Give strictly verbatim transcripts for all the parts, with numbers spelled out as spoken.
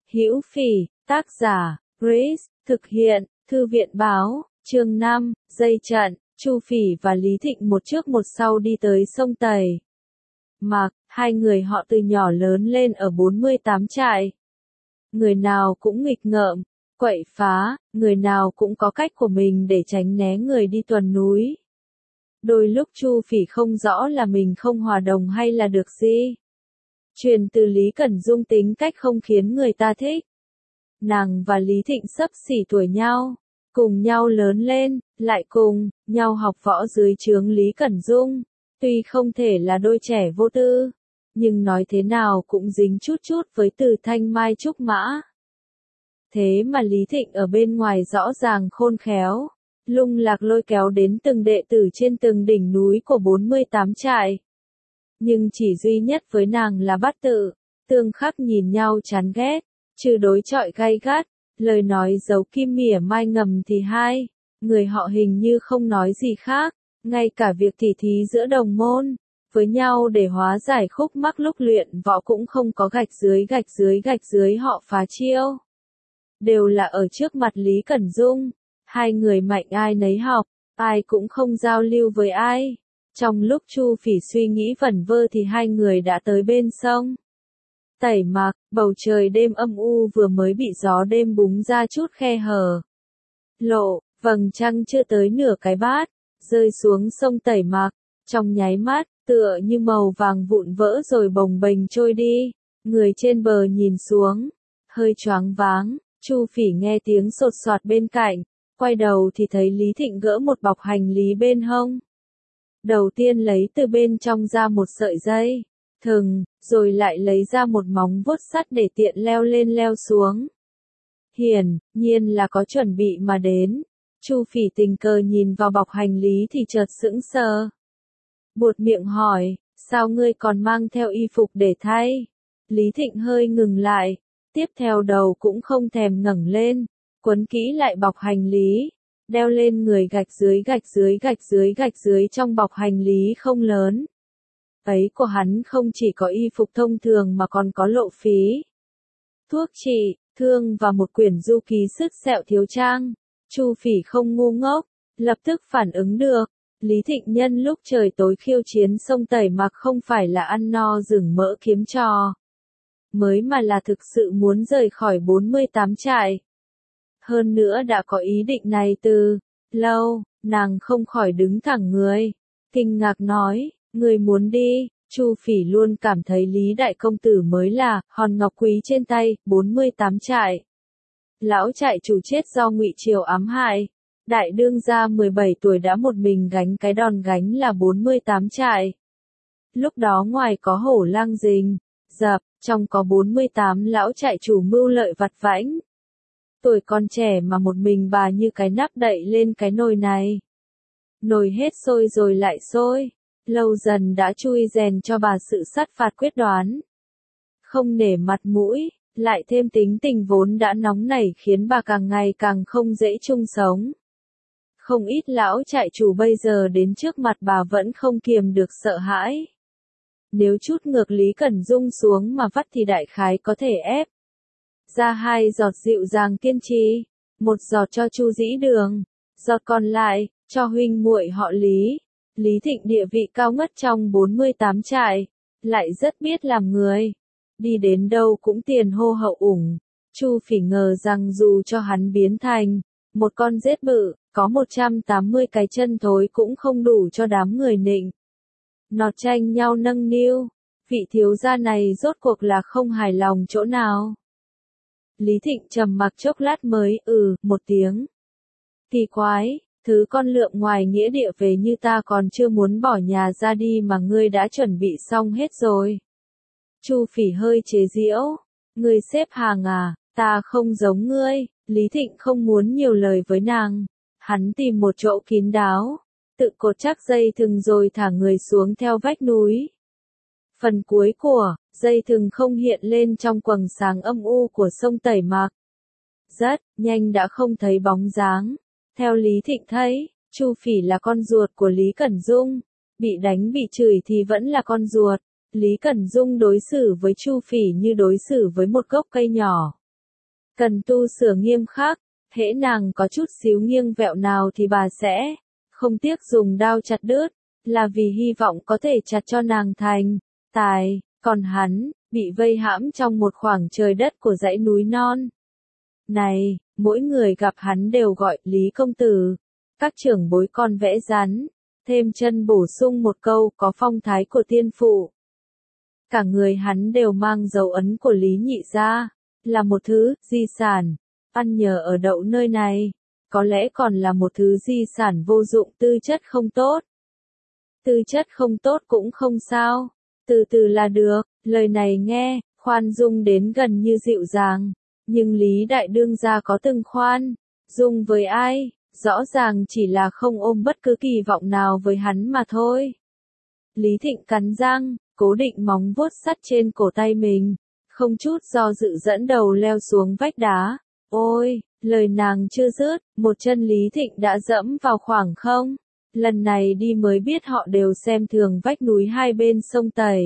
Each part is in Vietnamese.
Hữu Phỉ, tác giả, Grace, thực hiện, Thư viện báo, chương năm, dây trận, Chu Phỉ và Lý Thịnh một trước một sau đi tới sông Tây Mạc, hai người họ từ nhỏ lớn lên ở bốn mươi tám trại. Người nào cũng nghịch ngợm, quậy phá, người nào cũng có cách của mình để tránh né người đi tuần núi. Đôi lúc Chu Phỉ không rõ là mình không hòa đồng hay là được gì. Truyền từ Lý Cẩn Dung tính cách không khiến người ta thích. Nàng và Lý Thịnh xấp xỉ tuổi nhau, cùng nhau lớn lên, lại cùng nhau học võ dưới trướng Lý Cẩn Dung. Tuy không thể là đôi trẻ vô tư, nhưng nói thế nào cũng dính chút chút với từ thanh mai trúc mã. Thế mà Lý Thịnh ở bên ngoài rõ ràng khôn khéo, lung lạc lôi kéo đến từng đệ tử trên từng đỉnh núi của bốn mươi tám trại. Nhưng chỉ duy nhất với nàng là Bát Tự, tương khắc nhìn nhau chán ghét, trừ đối chọi gay gắt, lời nói giấu kim mỉa mai ngầm thì hai, người họ hình như không nói gì khác, ngay cả việc tỉ thí giữa đồng môn, với nhau để hóa giải khúc mắc lúc luyện võ cũng không có gạch dưới gạch dưới gạch dưới họ phá chiêu. Đều là ở trước mặt Lý Cẩn Dung, hai người mạnh ai nấy học, ai cũng không giao lưu với ai. Trong lúc Chu Phỉ suy nghĩ vẩn vơ thì hai người đã tới bên sông Tây Mạc, bầu trời đêm âm u vừa mới bị gió đêm búng ra chút khe hở. Lộ, vầng trăng chưa tới nửa cái bát, rơi xuống sông Tây Mạc, trong nháy mắt, tựa như màu vàng vụn vỡ rồi bồng bềnh trôi đi. Người trên bờ nhìn xuống, hơi choáng váng, Chu Phỉ nghe tiếng sột soạt bên cạnh, quay đầu thì thấy Lý Thịnh gỡ một bọc hành lý bên hông. Đầu tiên lấy từ bên trong ra một sợi dây thừng, rồi lại lấy ra một móng vuốt sắt để tiện leo lên leo xuống. Hiển nhiên là có chuẩn bị mà đến. Chu Phỉ tình cờ nhìn vào bọc hành lý thì chợt sững sờ. Buột miệng hỏi, sao ngươi còn mang theo y phục để thay? Lý Thịnh hơi ngừng lại, tiếp theo đầu cũng không thèm ngẩng lên, quấn kỹ lại bọc hành lý, đeo lên người gạch dưới gạch dưới gạch dưới gạch dưới trong bọc hành lý không lớn. Ấy của hắn không chỉ có y phục thông thường mà còn có lộ phí, thuốc trị, thương và một quyển du ký sức sẹo thiếu trang. Chu Phỉ không ngu ngốc, lập tức phản ứng được. Lý Thịnh nhân lúc trời tối khiêu chiến sông Tây Mạc không phải là ăn no rừng mỡ kiếm trò, mới mà là thực sự muốn rời khỏi bốn mươi tám trại. Hơn nữa đã có ý định này từ lâu, nàng không khỏi đứng thẳng người, kinh ngạc nói, người muốn đi. Chu Phỉ luôn cảm thấy Lý Đại Công Tử mới là hòn ngọc quý trên tay, bốn mươi tám trại. Lão trại chủ chết do Ngụy Triều ám hại. Đại đương gia mười bảy tuổi đã một mình gánh cái đòn gánh là bốn mươi tám trại. Lúc đó ngoài có Hổ Lang Dình, Dập, trong có bốn mươi tám lão trại chủ mưu lợi vặt vãnh. Tuổi còn trẻ mà một mình bà như cái nắp đậy lên cái nồi này. Nồi hết sôi rồi lại sôi, lâu dần đã chui rèn cho bà sự sát phạt quyết đoán. Không nể mặt mũi, lại thêm tính tình vốn đã nóng nảy khiến bà càng ngày càng không dễ chung sống. Không ít lão trại chủ bây giờ đến trước mặt bà vẫn không kiềm được sợ hãi. Nếu chút ngược Lý Cẩn Dung xuống mà vắt thì đại khái có thể ép ra hai giọt dịu dàng kiên trì, một giọt cho Chu Dĩ Đường, giọt còn lại cho huynh muội họ Lý. Lý Thịnh địa vị cao ngất trong bốn mươi tám trại, lại rất biết làm người, đi đến đâu cũng tiền hô hậu ủng. Chu Phỉ ngờ rằng dù cho hắn biến thành một con rết bự, có một trăm tám mươi cái chân thối cũng không đủ cho đám người nịnh nọt tranh nhau nâng niu. Vị thiếu gia này rốt cuộc là không hài lòng chỗ nào? Lý Thịnh trầm mặc chốc lát mới ừ một tiếng. Kỳ quái, thứ con lượm ngoài nghĩa địa về như ta còn chưa muốn bỏ nhà ra đi mà ngươi đã chuẩn bị xong hết rồi. Chu Phỉ hơi chế giễu, ngươi xếp hàng à, ta không giống ngươi. Lý Thịnh không muốn nhiều lời với nàng, hắn tìm một chỗ kín đáo, tự cột chắc dây thừng rồi thả người xuống theo vách núi. Phần cuối của dây thừng không hiện lên trong quầng sáng âm u của sông Tây Mạc. Rất nhanh đã không thấy bóng dáng. Theo Lý Thịnh thấy, Chu Phỉ là con ruột của Lý Cẩn Dung, bị đánh bị chửi thì vẫn là con ruột. Lý Cẩn Dung đối xử với Chu Phỉ như đối xử với một gốc cây nhỏ. cần tu sửa nghiêm khắc, hễ nàng có chút xíu nghiêng vẹo nào thì bà sẽ không tiếc dùng đao chặt đứt, là vì hy vọng có thể chặt cho nàng thành tài, còn hắn bị vây hãm trong một khoảng trời đất của dãy núi non. Này, mỗi người gặp hắn đều gọi Lý công tử, các trưởng bối con vẽ rắn, thêm chân bổ sung một câu có phong thái của tiên phụ. Cả người hắn đều mang dấu ấn của Lý nhị gia, là một thứ di sản, ăn nhờ ở đậu nơi này, có lẽ còn là một thứ di sản vô dụng, tư chất không tốt. Tư chất không tốt cũng không sao, từ từ là được, lời này nghe, khoan dung đến gần như dịu dàng, nhưng Lý đại đương gia có từng khoan dung với ai, rõ ràng chỉ là không ôm bất cứ kỳ vọng nào với hắn mà thôi. Lý Thịnh cắn răng, cố định móng vuốt sắt trên cổ tay mình, không chút do dự dẫn đầu leo xuống vách đá. Ôi, lời nàng chưa dứt, một chân Lý Thịnh đã dẫm vào khoảng không. Lần này đi mới biết họ đều xem thường vách núi hai bên sông Tây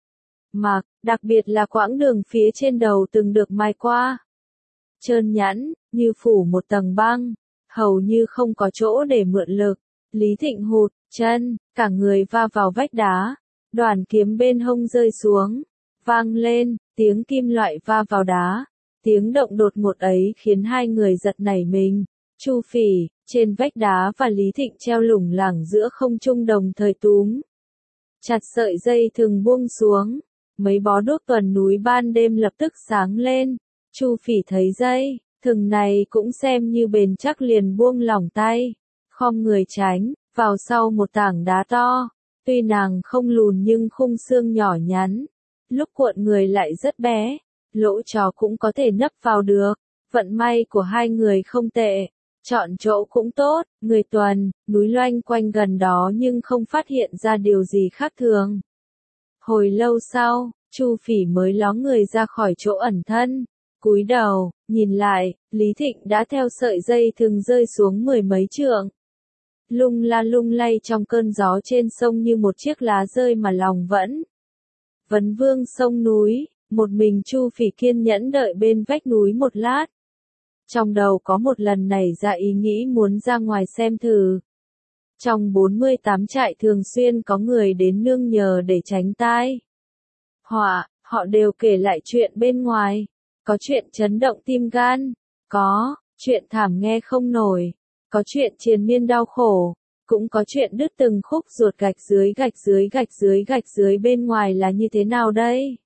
Mạc, đặc biệt là quãng đường phía trên đầu từng được mai qua. Trơn nhẵn, như phủ một tầng băng, hầu như không có chỗ để mượn lực. Lý Thịnh hụt chân, cả người va vào vách đá, đoàn kiếm bên hông rơi xuống, vang lên, tiếng kim loại va vào đá. Tiếng động đột ngột ấy khiến hai người giật nảy mình. Chu Phỉ, trên vách đá và Lý Thịnh treo lủng lẳng giữa không trung đồng thời túm chặt sợi dây thừng buông xuống. Mấy bó đuốc tuần núi ban đêm lập tức sáng lên. Chu Phỉ thấy dây thừng này cũng xem như bền chắc liền buông lỏng tay, khom người tránh vào sau một tảng đá to. Tuy nàng không lùn nhưng khung xương nhỏ nhắn, lúc cuộn người lại rất bé, lỗ chó cũng có thể nấp vào được. Vận may của hai người không tệ, chọn chỗ cũng tốt. Người tuần núi loanh quanh gần đó nhưng không phát hiện ra điều gì khác thường. Hồi lâu sau, Chu Phỉ mới ló người ra khỏi chỗ ẩn thân, cúi đầu nhìn lại, Lý Thịnh đã theo sợi dây thừng rơi xuống mười mấy trượng, lung la lung lay trong cơn gió trên sông như một chiếc lá rơi mà lòng vẫn vấn vương sông núi. Một mình Chu Phỉ kiên nhẫn đợi bên vách núi một lát. Trong đầu có một lần nảy ra ý nghĩ muốn ra ngoài xem thử. Trong bốn mươi tám trại thường xuyên có người đến nương nhờ để tránh tai họa, họ đều kể lại chuyện bên ngoài. Có chuyện chấn động tim gan, có chuyện thảm nghe không nổi, có chuyện triền miên đau khổ, cũng có chuyện đứt từng khúc ruột. Gạch dưới gạch dưới gạch dưới gạch dưới bên ngoài là như thế nào đây?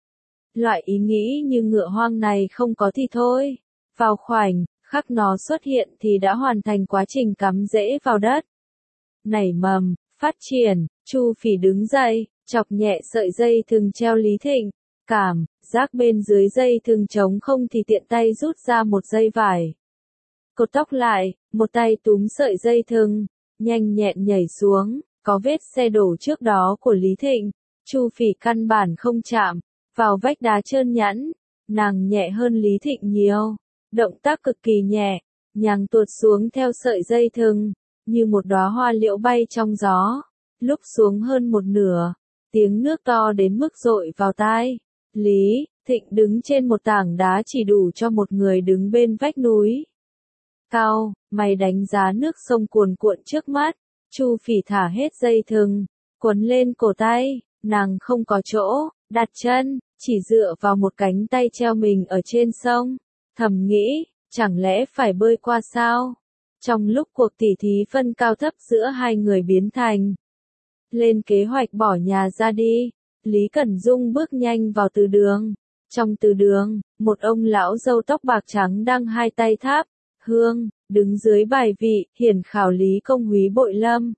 Loại ý nghĩ như ngựa hoang này không có thì thôi. Vào khoảnh khắc nó xuất hiện thì đã hoàn thành quá trình cắm rễ vào đất, nảy mầm, phát triển. Chu Phỉ đứng dậy, chọc nhẹ sợi dây thừng treo Lý Thịnh, cảm giác bên dưới dây thừng trống không thì tiện tay rút ra một dây vải, cột tóc lại, một tay túm sợi dây thừng, nhanh nhẹn nhảy xuống. Có vết xe đổ trước đó của Lý Thịnh, Chu Phỉ căn bản không chạm vào vách đá trơn nhẵn, nàng nhẹ hơn Lý Thịnh nhiều, động tác cực kỳ nhẹ, nhàng tuột xuống theo sợi dây thừng, như một đóa hoa liễu bay trong gió. Lúc xuống hơn một nửa, tiếng nước to đến mức dội vào tai. Lý Thịnh đứng trên một tảng đá chỉ đủ cho một người đứng bên vách núi. Cao, mày đánh giá nước sông cuồn cuộn trước mắt. Chu Phỉ thả hết dây thừng, quấn lên cổ tay, nàng không có chỗ đặt chân, chỉ dựa vào một cánh tay treo mình ở trên sông, thầm nghĩ, chẳng lẽ phải bơi qua sao? Trong lúc cuộc tỉ thí phân cao thấp giữa hai người biến thành lên kế hoạch bỏ nhà ra đi, Lý Cẩn Dung bước nhanh vào từ đường. Trong từ đường, một ông lão râu tóc bạc trắng đang hai tay tháp hương, đứng dưới bài vị hiển khảo Lý Công Húy Bội Lâm.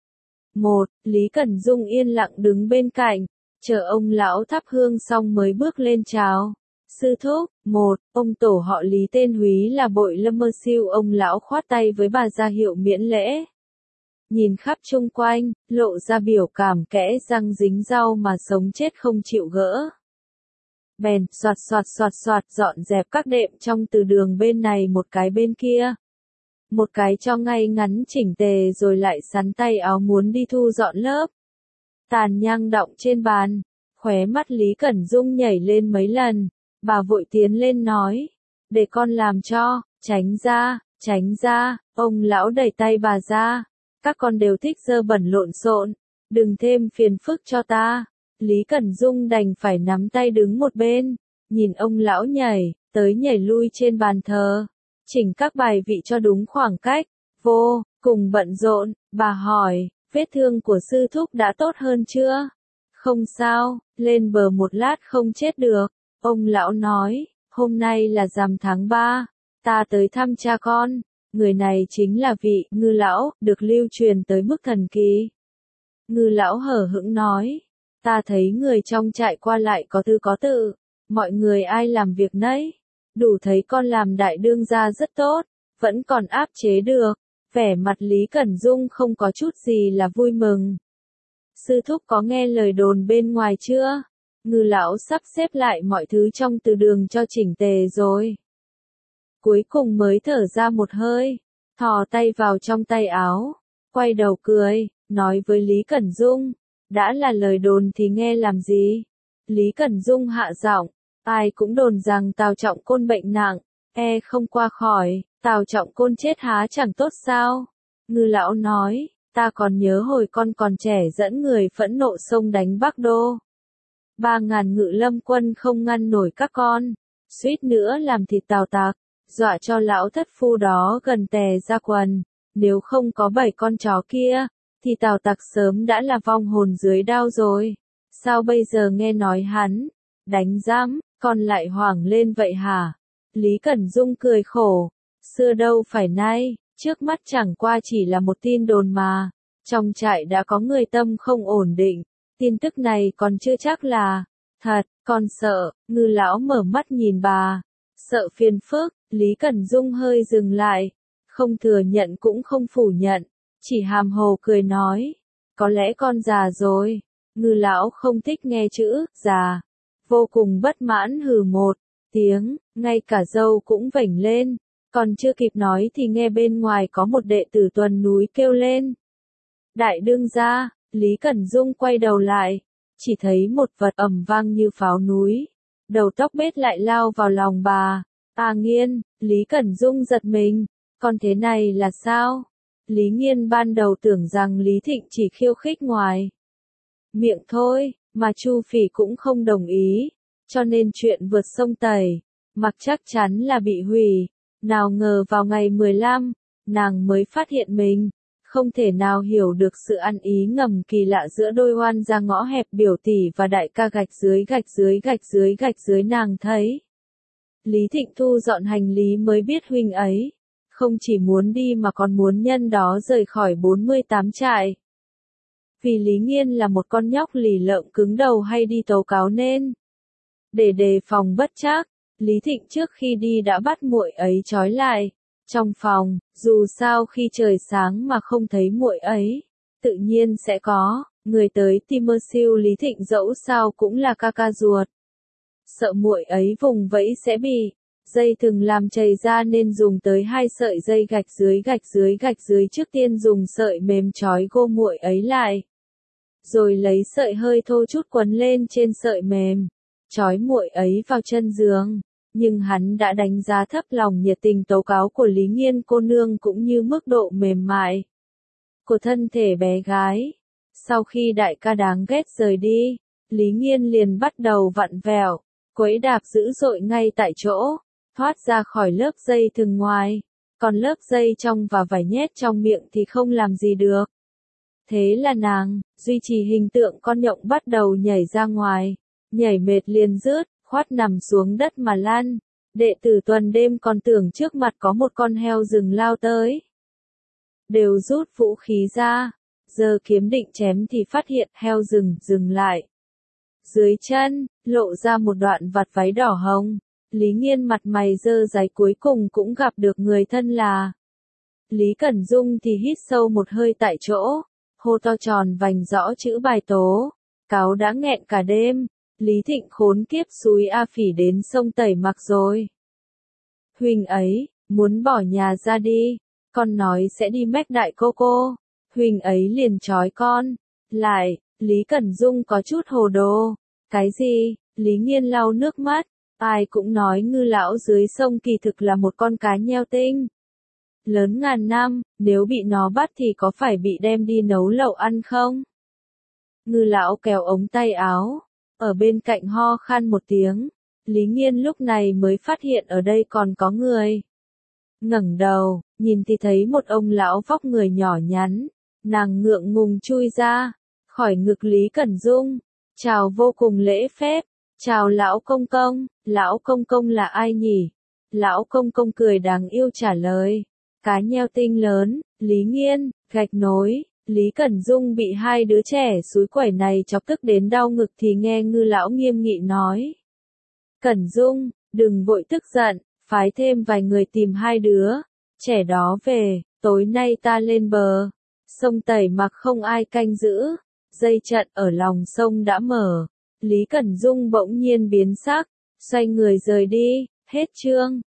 Một, Lý Cẩn Dung yên lặng đứng bên cạnh, chờ ông lão thắp hương xong mới bước lên chào. Sư thúc. Một, ông tổ họ Lý tên Húy là Bội Lâm mơ siêu. Ông lão khoát tay với bà ra hiệu miễn lễ. Nhìn khắp chung quanh, lộ ra biểu cảm kẽ răng dính rau mà sống chết không chịu gỡ. Bèn soạt soạt soạt soạt dọn dẹp các đệm trong từ đường bên này một cái bên kia. Một cái cho ngay ngắn chỉnh tề rồi lại sắn tay áo muốn đi thu dọn lớp tàn nhang đọng trên bàn. Khóe mắt Lý Cẩn Dung nhảy lên mấy lần, bà vội tiến lên nói, để con làm cho, tránh ra, tránh ra, ông lão đẩy tay bà ra, các con đều thích dơ bẩn lộn xộn, đừng thêm phiền phức cho ta. Lý Cẩn Dung đành phải nắm tay đứng một bên, nhìn ông lão nhảy, tới nhảy lui trên bàn thờ, chỉnh các bài vị cho đúng khoảng cách, vô cùng bận rộn, bà hỏi, vết thương của sư thúc đã tốt hơn chưa? Không sao, lên bờ một lát không chết được, ông lão nói, hôm nay là rằm tháng ba, ta tới thăm cha con, người này chính là vị Ngư lão, được lưu truyền tới mức thần kỳ. Ngư lão hở hững nói, ta thấy người trong trại qua lại có tư có tự, mọi người ai làm việc nấy, đủ thấy con làm đại đương gia rất tốt, vẫn còn áp chế được. Vẻ mặt Lý Cẩn Dung không có chút gì là vui mừng. Sư thúc có nghe lời đồn bên ngoài chưa? Ngư lão sắp xếp lại mọi thứ trong từ đường cho chỉnh tề rồi. Cuối cùng mới thở ra một hơi, thò tay vào trong tay áo, quay đầu cười, nói với Lý Cẩn Dung, đã là lời đồn thì nghe làm gì? Lý Cẩn Dung hạ giọng, ai cũng đồn rằng Tào Trọng Côn bệnh nặng, e không qua khỏi. Tào Trọng Côn chết há chẳng tốt sao? Ngư lão nói, ta còn nhớ hồi con còn trẻ dẫn người phẫn nộ xông đánh Bắc Đô. Ba ngàn ngự lâm quân không ngăn nổi các con, suýt nữa làm thịt Tào Tặc, dọa cho lão thất phu đó gần tè ra quần. Nếu không có bảy con chó kia, thì Tào Tặc sớm đã là vong hồn dưới đao rồi. Sao bây giờ nghe nói hắn đánh giám, con lại hoảng lên vậy hả? Lý Cẩn Dung cười khổ. Xưa đâu phải nay, trước mắt chẳng qua chỉ là một tin đồn mà. Trong trại đã có người tâm không ổn định, tin tức này còn chưa chắc là thật, con sợ. Ngư lão mở mắt nhìn bà, sợ phiền phức. Lý Cẩn Dung hơi dừng lại, không thừa nhận cũng không phủ nhận, chỉ hàm hồ cười nói, có lẽ con già rồi. Ngư lão không thích nghe chữ già, vô cùng bất mãn hừ một tiếng, ngay cả râu cũng vểnh lên. Còn chưa kịp nói thì nghe bên ngoài có một đệ tử tuần núi kêu lên. Đại đương gia, Lý Cẩn Dung quay đầu lại, chỉ thấy một vật ầm vang như pháo núi. Đầu tóc bết lại lao vào lòng bà. À Nghiên, Lý Cẩn Dung giật mình, còn thế này là sao? Lý Nghiên ban đầu tưởng rằng Lý Thịnh chỉ khiêu khích ngoài miệng thôi, mà Chu Phỉ cũng không đồng ý, cho nên chuyện vượt sông Tẩy, mặc chắc chắn là bị hủy. Nào ngờ vào ngày mười lăm, nàng mới phát hiện mình không thể nào hiểu được sự ăn ý ngầm kỳ lạ giữa đôi oan gia ngõ hẹp biểu tỷ và đại ca gạch dưới gạch dưới gạch dưới gạch dưới nàng thấy. Lý Thịnh thu dọn hành lý mới biết huynh ấy không chỉ muốn đi mà còn muốn nhân đó rời khỏi bốn mươi tám trại. Vì Lý Nghiên là một con nhóc lì lợm cứng đầu hay đi tố cáo nên để đề phòng bất trắc, Lý Thịnh trước khi đi đã bắt muội ấy trói lại trong phòng, dù sao khi trời sáng mà không thấy muội ấy, tự nhiên sẽ có người tới tìm mơ siêu Lý Thịnh, dẫu sao cũng là ca ca ruột. Sợ muội ấy vùng vẫy sẽ bị dây thừng làm chày ra nên dùng tới hai sợi dây gạch dưới gạch dưới gạch dưới, trước tiên dùng sợi mềm trói gô muội ấy lại, rồi lấy sợi hơi thô chút quấn lên trên sợi mềm, trói muội ấy vào chân giường. Nhưng hắn đã đánh giá thấp lòng nhiệt tình tố cáo của Lý Nghiên cô nương cũng như mức độ mềm mại của thân thể bé gái. Sau khi đại ca đáng ghét rời đi, Lý Nghiên liền bắt đầu vặn vẹo, quấy đạp dữ dội ngay tại chỗ, thoát ra khỏi lớp dây thừng ngoài, còn lớp dây trong và vải nhét trong miệng thì không làm gì được. Thế là nàng duy trì hình tượng con nhộng bắt đầu nhảy ra ngoài, nhảy mệt liền rướt, khoát nằm xuống đất mà lăn. Đệ tử tuần đêm còn tưởng trước mặt có một con heo rừng lao tới, đều rút vũ khí ra, giơ kiếm định chém thì phát hiện heo rừng dừng lại. Dưới chân lộ ra một đoạn vạt váy đỏ hồng. Lý Nghiên mặt mày dơ dáy, cuối cùng cũng gặp được người thân là Lý Cẩn Dung thì hít sâu một hơi tại chỗ, hô to tròn vành rõ chữ bài tố, cáo đã nghẹn cả đêm. Lý Thịnh khốn kiếp xúi A Phỉ đến sông Tẩy Mặc rồi. Huynh ấy muốn bỏ nhà ra đi, con nói sẽ đi Mách Đại cô cô, huynh ấy liền trói con lại. Lý Cẩn Dung có chút hồ đồ. Cái gì? Lý Nghiên lau nước mắt, Ai cũng nói Ngư lão dưới sông kỳ thực là một con cá nheo tinh. Lớn ngàn năm, nếu bị nó bắt thì có phải bị đem đi nấu lẩu ăn không? Ngư lão kéo ống tay áo, ở bên cạnh ho khan một tiếng. Lý Nghiên lúc này mới phát hiện ở đây còn có người. Ngẩng đầu, nhìn thì thấy một ông lão vóc người nhỏ nhắn, nàng ngượng ngùng chui ra, khỏi ngực Lý Cẩn Dung, chào vô cùng lễ phép, chào lão công công, lão công công là ai nhỉ? Lão công công cười đáng yêu trả lời, cá nheo tinh lớn, Lý Nghiên, gạch nối. Lý Cẩn Dung bị hai đứa trẻ xúi quẩy này chọc tức đến đau ngực thì nghe Ngư lão nghiêm nghị nói. Cẩn Dung, đừng vội tức giận, phái thêm vài người tìm hai đứa trẻ đó về, tối nay ta lên bờ. Sông Tẩy Mặc không ai canh giữ, dây trận ở lòng sông đã mở. Lý Cẩn Dung bỗng nhiên biến sắc, xoay người rời đi, hết chương.